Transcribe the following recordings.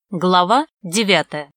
Глава 9.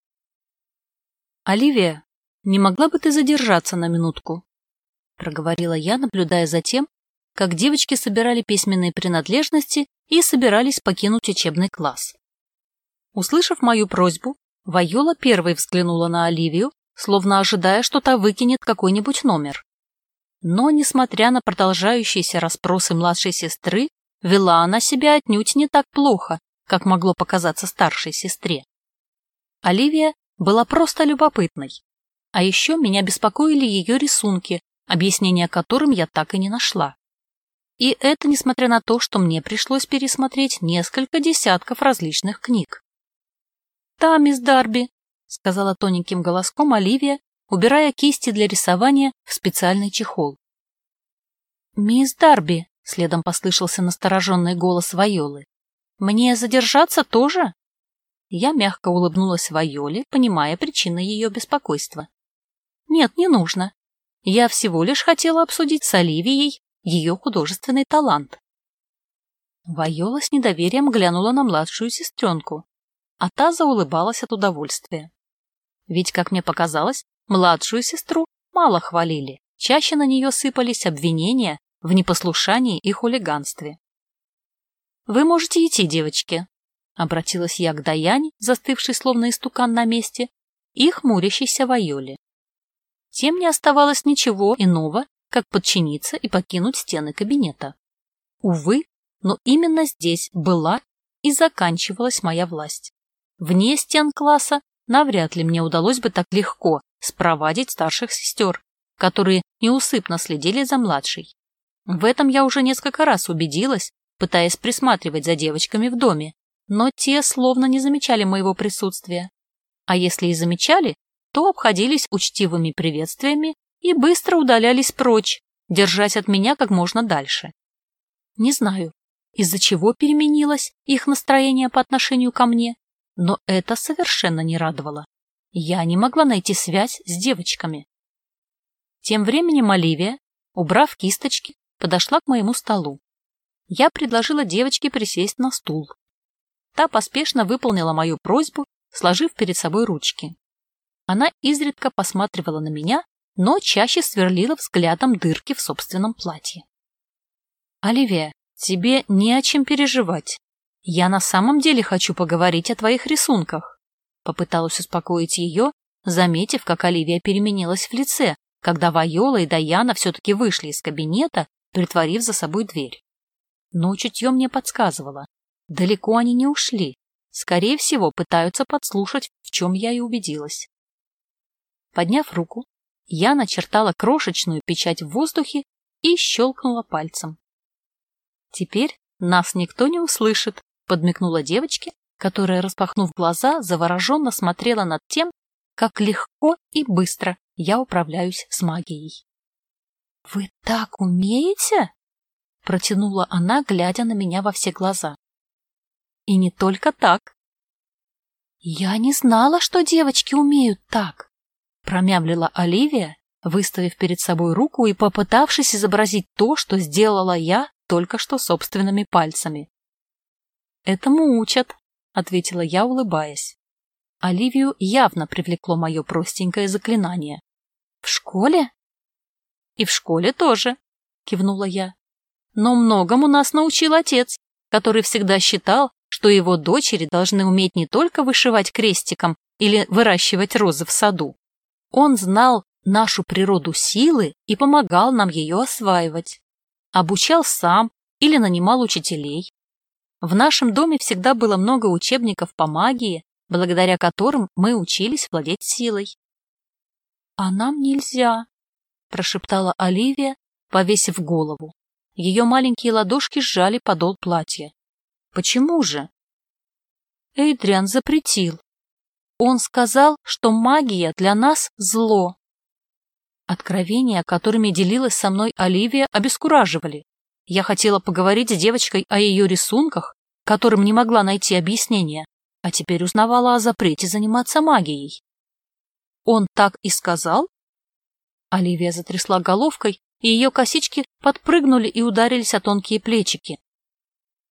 «Оливия, не могла бы ты задержаться на минутку?» — проговорила я, наблюдая за тем, как девочки собирали письменные принадлежности и собирались покинуть учебный класс. Услышав мою просьбу, Вайола первой взглянула на Оливию, словно ожидая, что та выкинет какой-нибудь номер. Но, несмотря на продолжающиеся расспросы младшей сестры, вела она себя отнюдь не так плохо, как могло показаться старшей сестре. Оливия была просто любопытной, а еще меня беспокоили ее рисунки, объяснения которым я так и не нашла. И это несмотря на то, что мне пришлось пересмотреть несколько десятков различных книг. «Да, мисс Дарби», — сказала тоненьким голоском Оливия, убирая кисти для рисования в специальный чехол. «Мисс Дарби», — следом послышался настороженный голос Вайолы, — «мне задержаться тоже?» Я мягко улыбнулась Вайоле, понимая причины ее беспокойства. «Нет, не нужно. Я всего лишь хотела обсудить с Оливией ее художественный талант». Вайола с недоверием глянула на младшую сестренку, а та заулыбалась от удовольствия. Ведь, как мне показалось, младшую сестру мало хвалили, чаще на нее сыпались обвинения в непослушании и хулиганстве. «Вы можете идти, девочки», — обратилась я к Даяне, застывшей словно истукан на месте, и хмурящейся Вайоле. Тем не оставалось ничего иного, как подчиниться и покинуть стены кабинета. Увы, но именно здесь была и заканчивалась моя власть. Вне стен класса навряд ли мне удалось бы так легко спровадить старших сестер, которые неусыпно следили за младшей. В этом я уже несколько раз убедилась, пытаясь присматривать за девочками в доме, но те словно не замечали моего присутствия. А если и замечали, то обходились учтивыми приветствиями и быстро удалялись прочь, держась от меня как можно дальше. Не знаю, из-за чего переменилось их настроение по отношению ко мне, но это совершенно не радовало. Я не могла найти связь с девочками. Тем временем Оливия, убрав кисточки, подошла к моему столу. Я предложила девочке присесть на стул. Та поспешно выполнила мою просьбу, сложив перед собой ручки. Она изредка посматривала на меня, но чаще сверлила взглядом дырки в собственном платье. «Оливия, тебе не о чем переживать. Я на самом деле хочу поговорить о твоих рисунках», — попыталась успокоить ее, заметив, как Оливия переменилась в лице, когда Вайола и Даяна все-таки вышли из кабинета, притворив за собой дверь. Но чутье мне подсказывало. Далеко они не ушли. Скорее всего, пытаются подслушать, в чем я и убедилась. Подняв руку, я начертала крошечную печать в воздухе и щелкнула пальцем. «Теперь нас никто не услышит», — подмигнула девочке, которая, распахнув глаза, завороженно смотрела над тем, как легко и быстро я управляюсь с магией. «Вы так умеете?» — протянула она, глядя на меня во все глаза. «И не только так». «Я не знала, что девочки умеют так», — промямлила Оливия, выставив перед собой руку и попытавшись изобразить то, что сделала я только что собственными пальцами. «Этому учат», — ответила я, улыбаясь. Оливию явно привлекло мое простенькое заклинание. «В школе?» «И в школе тоже», — кивнула я. «Но многому нас научил отец, который всегда считал, что его дочери должны уметь не только вышивать крестиком или выращивать розы в саду. Он знал нашу природу силы и помогал нам ее осваивать. Обучал сам или нанимал учителей. В нашем доме всегда было много учебников по магии, благодаря которым мы учились владеть силой». «А нам нельзя», — прошептала Оливия, повесив голову. Ее маленькие ладошки сжали подол платья. «Почему же?» «Эйдриан запретил. Он сказал, что магия для нас зло». Откровения, которыми делилась со мной Оливия, обескураживали. Я хотела поговорить с девочкой о ее рисунках, которым не могла найти объяснения, а теперь узнавала о запрете заниматься магией. «Он так и сказал?» Оливия затрясла головкой, и ее косички подпрыгнули и ударились о тонкие плечики.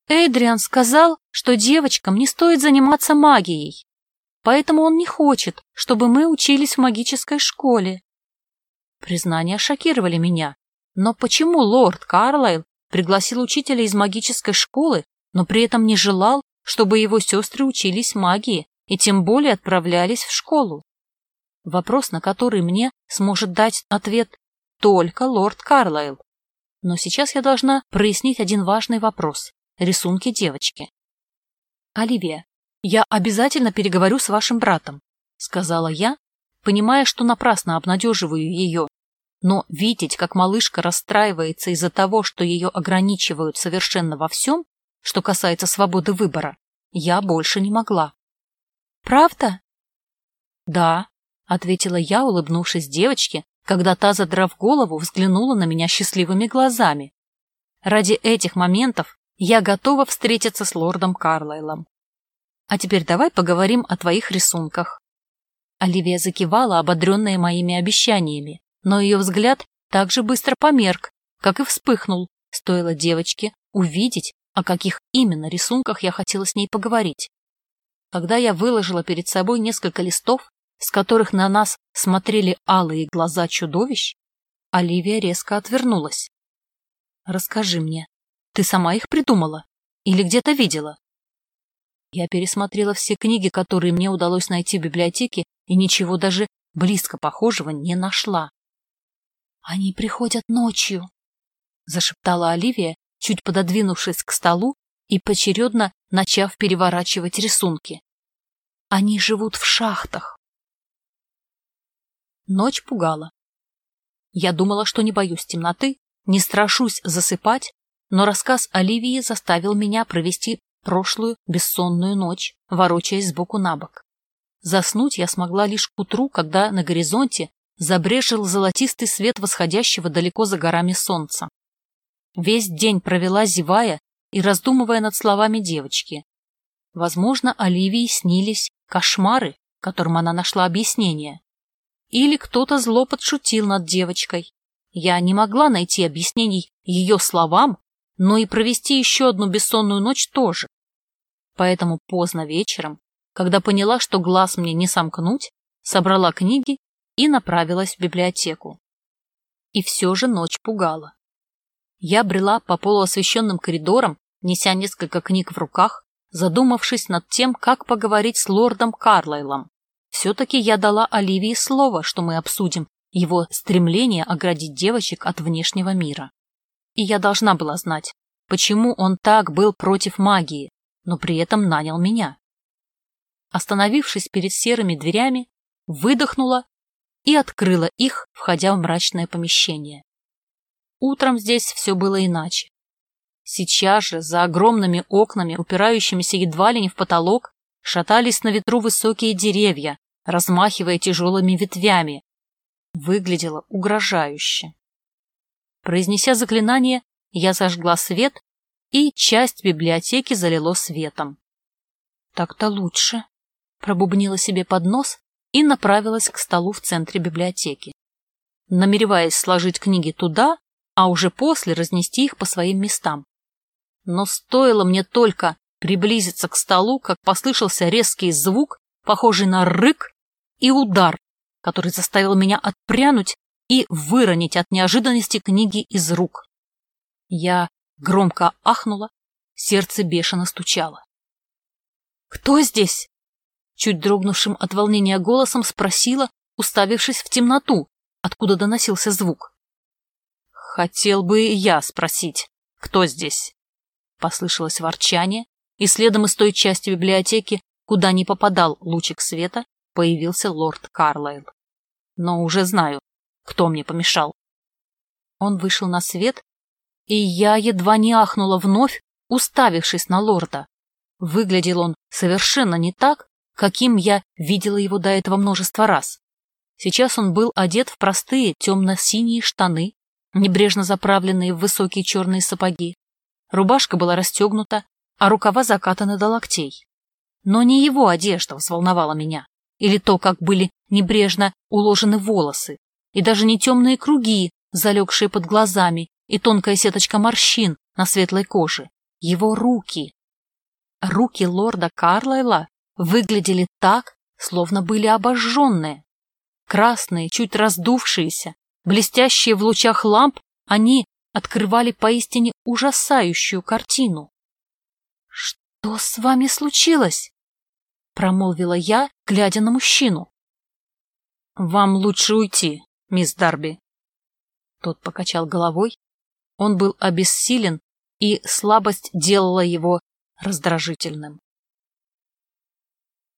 Эдриан сказал, что девочкам не стоит заниматься магией, поэтому он не хочет, чтобы мы учились в магической школе. Признания шокировали меня, но почему лорд Карлайл пригласил учителя из магической школы, но при этом не желал, чтобы его сестры учились магии и тем более отправлялись в школу? Вопрос, на который мне сможет дать ответ только лорд Карлайл. Но сейчас я должна прояснить один важный вопрос — рисунки девочки. «Оливия, я обязательно переговорю с вашим братом», — сказала я, понимая, что напрасно обнадеживаю ее. Но видеть, как малышка расстраивается из-за того, что ее ограничивают совершенно во всем, что касается свободы выбора, я больше не могла. «Правда?» «Да», — ответила я, улыбнувшись девочке, когда та, задрав голову, взглянула на меня счастливыми глазами. Ради этих моментов я готова встретиться с лордом Карлайлом. А теперь давай поговорим о твоих рисунках. Оливия закивала, ободренная моими обещаниями, но ее взгляд так же быстро померк, как и вспыхнул, стоило девочке увидеть, о каких именно рисунках я хотела с ней поговорить. Когда я выложила перед собой несколько листов, с которых на нас смотрели алые глаза чудовищ, Оливия резко отвернулась. «Расскажи мне, ты сама их придумала или где-то видела?» Я пересмотрела все книги, которые мне удалось найти в библиотеке, и ничего даже близко похожего не нашла. «Они приходят ночью», — зашептала Оливия, чуть пододвинувшись к столу и поочередно начав переворачивать рисунки. «Они живут в шахтах». Ночь пугала. Я думала, что не боюсь темноты, не страшусь засыпать, но рассказ Оливии заставил меня провести прошлую бессонную ночь, ворочаясь сбоку на бок. Заснуть я смогла лишь к утру, когда на горизонте забрезжил золотистый свет восходящего далеко за горами солнца. Весь день провела, зевая и раздумывая над словами девочки. Возможно, Оливии снились кошмары, которым она нашла объяснение. Или кто-то зло подшутил над девочкой. Я не могла найти объяснений ее словам, но и провести еще одну бессонную ночь тоже. Поэтому поздно вечером, когда поняла, что глаз мне не сомкнуть, собрала книги и направилась в библиотеку. И все же ночь пугала. Я брела по полуосвещенным коридорам, неся несколько книг в руках, задумавшись над тем, как поговорить с лордом Карлайлом. Все-таки я дала Оливии слово, что мы обсудим его стремление оградить девочек от внешнего мира. И я должна была знать, почему он так был против магии, но при этом нанял меня. Остановившись перед серыми дверями, выдохнула и открыла их, входя в мрачное помещение. Утром здесь все было иначе. Сейчас же за огромными окнами, упирающимися едва ли не в потолок, шатались на ветру высокие деревья, размахивая тяжелыми ветвями. Выглядело угрожающе. Произнеся заклинание, я зажгла свет, и часть библиотеки залило светом. «Так-то лучше», — пробубнила себе под нос и направилась к столу в центре библиотеки, намереваясь сложить книги туда, а уже после разнести их по своим местам. Но стоило мне только приблизиться к столу, как послышался резкий звук, похожий на рык, и удар, который заставил меня отпрянуть и выронить от неожиданности книги из рук. Я громко ахнула, сердце бешено стучало. «Кто здесь?» — чуть дрогнувшим от волнения голосом спросила, уставившись в темноту, откуда доносился звук. «Хотел бы и я спросить, кто здесь?» — послышалось ворчание, и следом из той части библиотеки, куда не попадал лучик света, появился лорд Карлайл. Но уже знаю, кто мне помешал. Он вышел на свет, и я едва не ахнула вновь, уставившись на лорда. Выглядел он совершенно не так, каким я видела его до этого множество раз. Сейчас он был одет в простые темно-синие штаны, небрежно заправленные в высокие черные сапоги. Рубашка была расстегнута, а рукава закатаны до локтей. Но не его одежда взволновала меня, или то, как были небрежно уложены волосы, и даже не темные круги, залегшие под глазами, и тонкая сеточка морщин на светлой коже, его руки. Руки лорда Карлайла выглядели так, словно были обожженные. Красные, чуть раздувшиеся, блестящие в лучах ламп, они открывали поистине ужасающую картину. «Что с вами случилось?» — промолвила я, глядя на мужчину. «Вам лучше уйти, мисс Дарби». Тот покачал головой. Он был обессилен, и слабость делала его раздражительным.